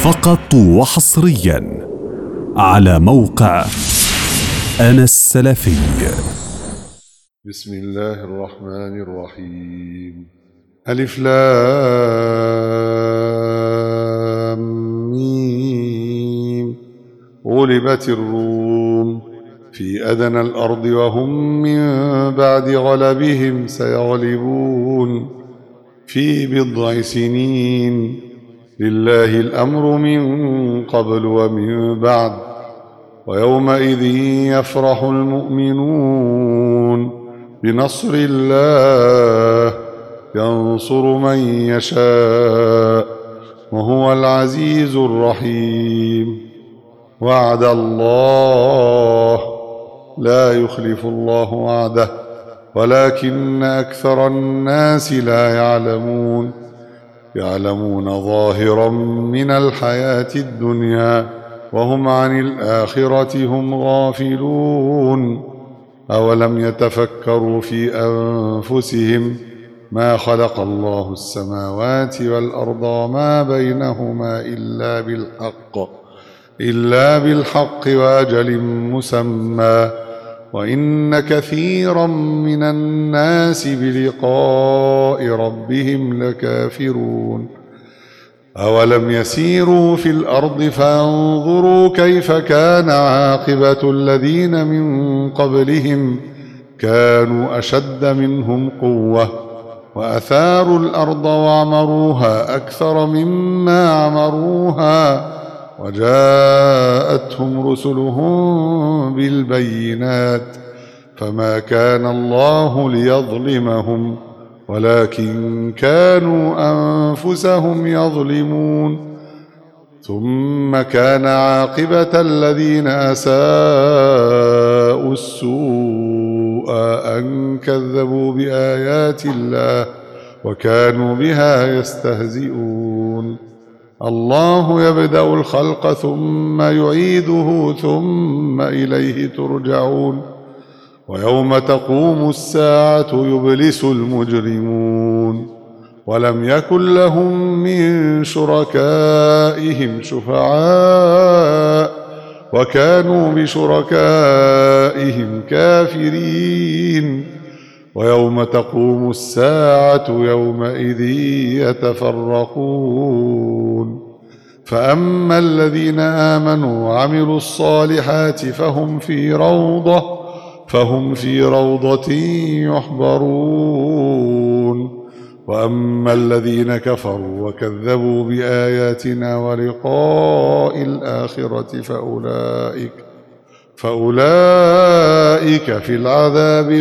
فقط وحصريا على موقع أنا السلفي. بسم الله الرحمن الرحيم. ألف لام ميم. غلبت الروم في أدنى الأرض وهم من بعد غلبهم سيغلبون في بضع سنين. لله الأمر من قبل ومن بعد، ويومئذ يفرح المؤمنون بنصر الله ينصر من يشاء وهو العزيز الرحيم. وعد الله لا يخلف الله وعده ولكن أكثر الناس لا يعلمون. يعلمون ظاهرا من الحياة الدنيا وهم عن الآخرة هم غافلون. أولم يتفكروا في أنفسهم ما خلق الله السماوات والأرض وما بينهما إلا بالحق وأجل مسمى، وإن كثيرا من الناس بلقاء ربهم لكافرون. أولم يسيروا في الأرض فانظروا كيف كان عاقبة الذين من قبلهم كانوا أشد منهم قوة وأثاروا الأرض وعمروها أكثر مما عمروها وجاءتهم رسلهم بالبينات فما كان الله ليظلمهم ولكن كانوا أنفسهم يظلمون. ثم كان عاقبة الذين أساءوا السوء أن كذبوا بآيات الله وكانوا بها يستهزئون. الله يبدأ الخلق ثم يعيده ثم إليه ترجعون. ويوم تقوم الساعة يبلس المجرمون ولم يكن لهم من شركائهم شفعاء وكانوا بشركائهم كافرين. ويوم تقوم الساعة يومئذ يتفرقون. فأما الذين آمنوا وعملوا الصالحات فهم في روضة يحبرون. وأما الذين كفروا وكذبوا بآياتنا ولقاء الآخرة فأولئك في العذاب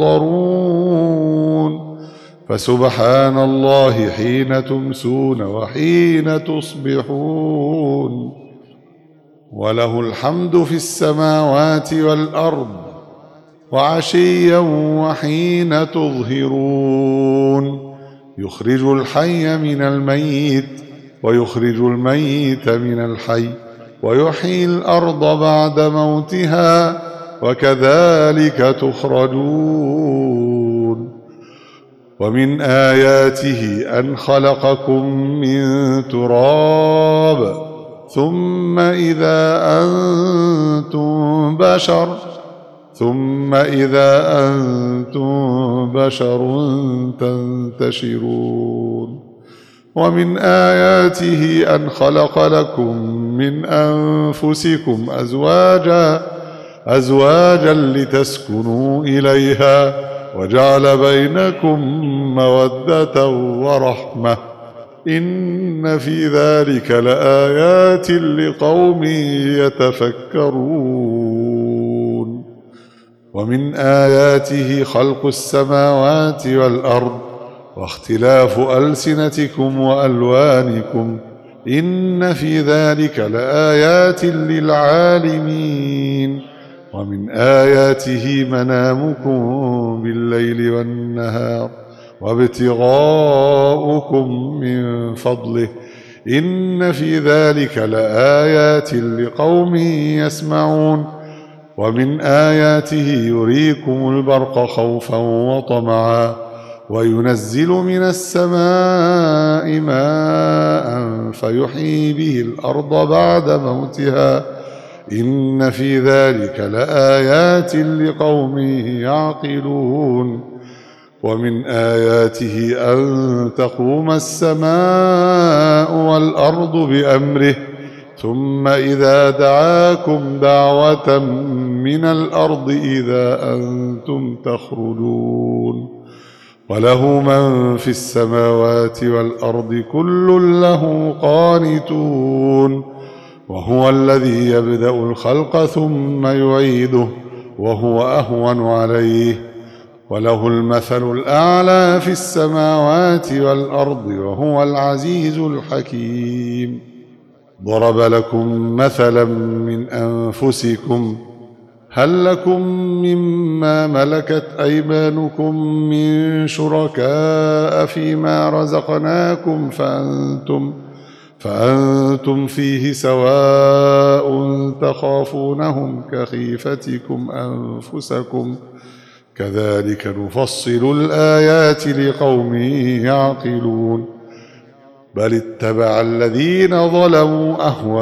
محضرون. فسبحان الله حين تمسون وحين تصبحون، وله الحمد في السماوات والأرض وعشيا وحين تظهرون. يخرج الحي من الميت ويخرج الميت من الحي ويحيي الأرض بعد موتها وكذلك تخرجون. ومن آياته أن خلقكم من تراب ثم إذا أنتم بشر تنتشرون. ومن آياته أن خلق لكم من أنفسكم أزواجا لتسكنوا إليها وجعل بينكم مودة ورحمة إن في ذلك لآيات لقوم يتفكرون. ومن آياته خلق السماوات والأرض واختلاف ألسنتكم وألوانكم إن في ذلك لآيات للعالمين. ومن آياته منامكم بالليل والنهار وابتغاؤكم من فضله إن في ذلك لآيات لقوم يسمعون. ومن آياته يريكم البرق خوفا وطمعا وينزل من السماء ماء فيحيي به الأرض بعد موتها إن في ذلك لآيات لقوم يعقلون ومن آياته أن تقوم السماء والأرض بأمره ثم إذا دعاكم دعوة من الأرض إذا أنتم تخرجون وله من في السماوات والأرض كل له قانتون وهو الذي يبدأ الخلق ثم يعيده وهو أهون عليه وله المثل الأعلى في السماوات والأرض وهو العزيز الحكيم ضرب لكم مثلا من أنفسكم هل لكم مما ملكت أيمانكم من شركاء فيما رزقناكم فأنتم فيه سواء تخافونهم كخيفتكم أنفسكم كذلك نفصل الآيات لقوم يعقلون بل اتبع الذين ظلموا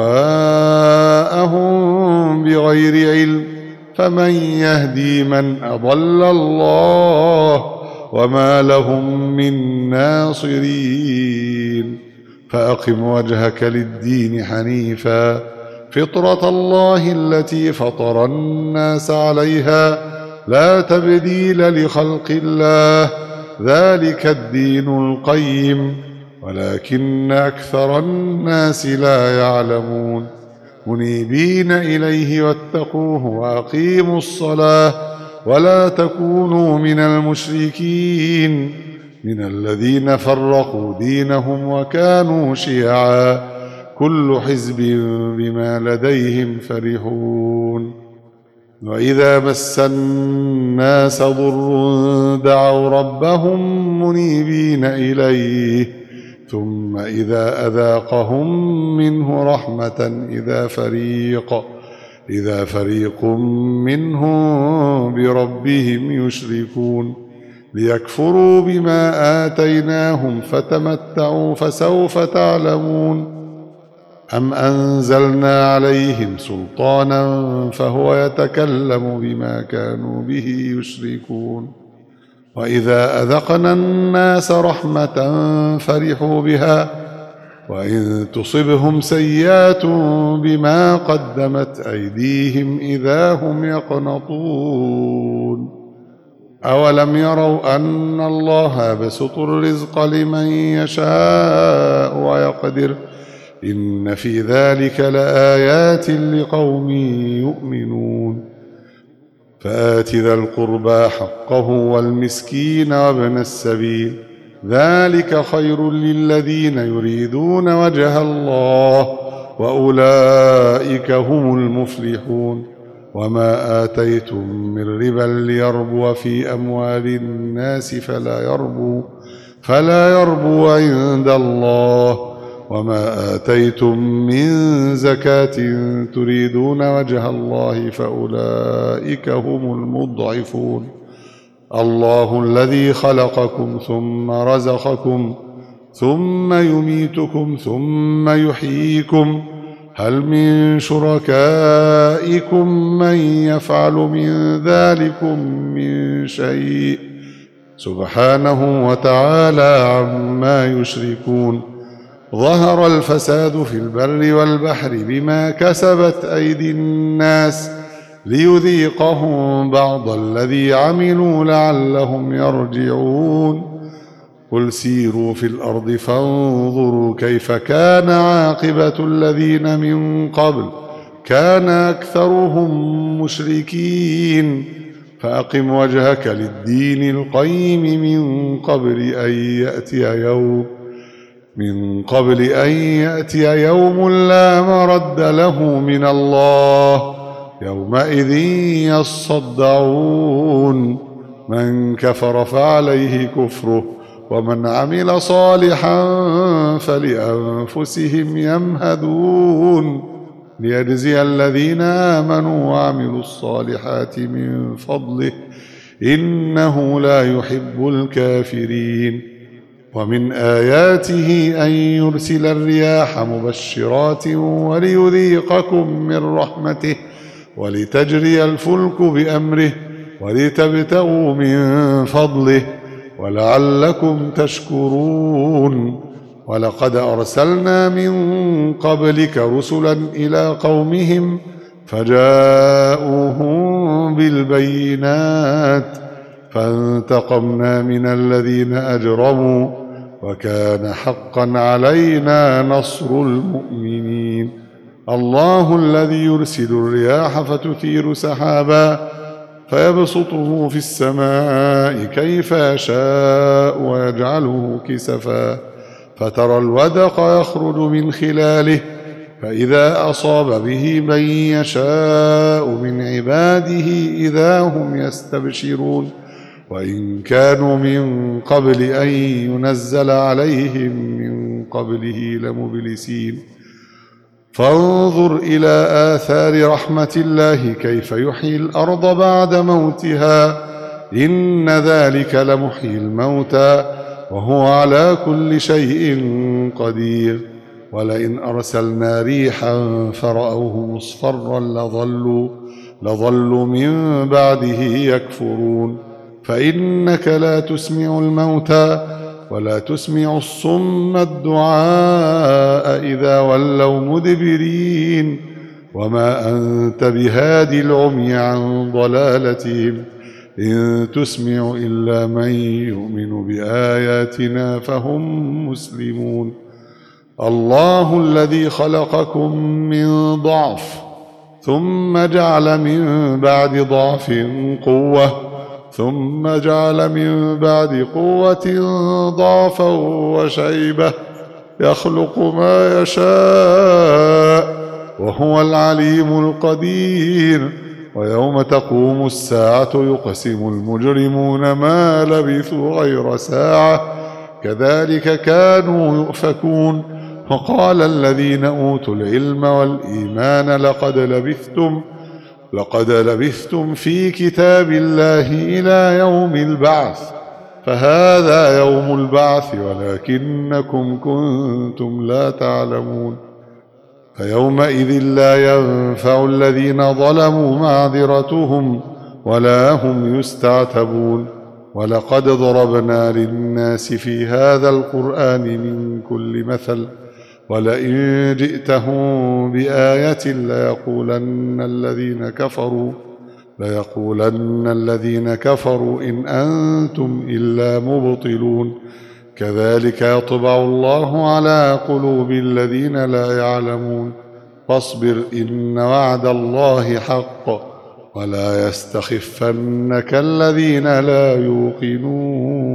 أهواءهم بغير علم فمن يهدي من أضل الله وما لهم من ناصرين فأقم وجهك للدين حنيفا فطرة الله التي فطر الناس عليها لا تبديل لخلق الله ذلك الدين القيم ولكن أكثر الناس لا يعلمون منيبين إليه واتقوه وأقيموا الصلاة ولا تكونوا من المشركين من الذين فرقوا دينهم وكانوا شيعا كل حزب بما لديهم فرحون وإذا مس الناس ضر دعوا ربهم منيبين إليه ثم إذا أذاقهم منه رحمة إذا فريق منهم بربهم يشركون ليكفروا بما آتيناهم فتمتعوا فسوف تعلمون أم أنزلنا عليهم سلطانا فهو يتكلم بما كانوا به يشركون وإذا أذقنا الناس رحمة فرحوا بها وإن تصبهم سيئات بما قدمت أيديهم إذا هم يقنطون أولم يروا أن الله يبسط الرزق لمن يشاء ويقدر إن في ذلك لآيات لقوم يؤمنون فآت ذا القربى حقه والمسكين وابن السبيل ذلك خير للذين يريدون وجه الله وأولئك هم المفلحون وما آتيتم من ربا ليربو في أموال الناس فلا يربو عند الله وما آتيتم من زكاة تريدون وجه الله فأولئك هم المضعفون الله الذي خلقكم ثم رزقكم ثم يميتكم ثم يحييكم هل من شركائكم من يفعل من ذلكم من شيء سبحانه وتعالى عما يشركون ظهر الفساد في البر والبحر بما كسبت أيدي الناس ليذيقهم بعض الذي عملوا لعلهم يرجعون قل سيروا في الأرض فانظروا كيف كان عاقبة الذين من قبل كان أكثرهم مشركين فأقم وجهك للدين القيم من قبل أن يأتي يوم لا مرد له من الله يومئذ يصدعون من كفر فعليه كفره ومن عمل صالحا فلأنفسهم يمهدون ليجزي الذين آمنوا وعملوا الصالحات من فضله إنه لا يحب الكافرين ومن آياته أن يرسل الرياح مبشرات وليذيقكم من رحمته ولتجري الفلك بأمره ولتبتغوا من فضله ولعلكم تشكرون. ولقد أرسلنا من قبلك رسلا إلى قومهم فجاءوهم بالبينات فانتقمنا من الذين أجرموا وكان حقا علينا نصر المؤمنين. الله الذي يرسل الرياح فتثير سحابا فيبسطه في السماء كيف يشاء ويجعله كسفا فترى الودق يخرج من خلاله فإذا أصاب به من يشاء من عباده إذا هم يستبشرون. وإن كانوا من قبل أن ينزل عليهم من قبله لمبلسين. فانظر إلى آثار رحمة الله كيف يحيي الأرض بعد موتها إن ذلك لمحيي الموتى وهو على كل شيء قدير. ولئن أرسلنا ريحا فرأوه مصفرا لظلوا من بعده يكفرون. فإنك لا تسمع الموتى ولا تسمع الصم الدعاء إذا ولوا مدبرين وما أنت بهادي العمي عن ضلالتهم إن تسمع إلا من يؤمن بآياتنا فهم مسلمون. الله الذي خلقكم من ضعف ثم جعل من بعد ضعف قوة ثم جعل من بعد قوة ضعفا وشيبة يخلق ما يشاء وهو العليم القدير. ويوم تقوم الساعة يقسم المجرمون ما لبثوا غير ساعة كذلك كانوا يؤفكون. وقال الذين أوتوا العلم والإيمان لقد لبثتم في كتاب الله إلى يوم البعث فهذا يوم البعث ولكنكم كنتم لا تعلمون. فيومئذ لا ينفع الذين ظلموا معذرتهم ولا هم يستعتبون. ولقد ضربنا للناس في هذا القرآن من كل مثل ولئن جئتهم بآية ليقولن الذين كفروا إن أنتم إلا مبطلون. كذلك يطبع الله على قلوب الذين لا يعلمون. فاصبر إن وعد الله حق ولا يستخفنك الذين لا يوقنون.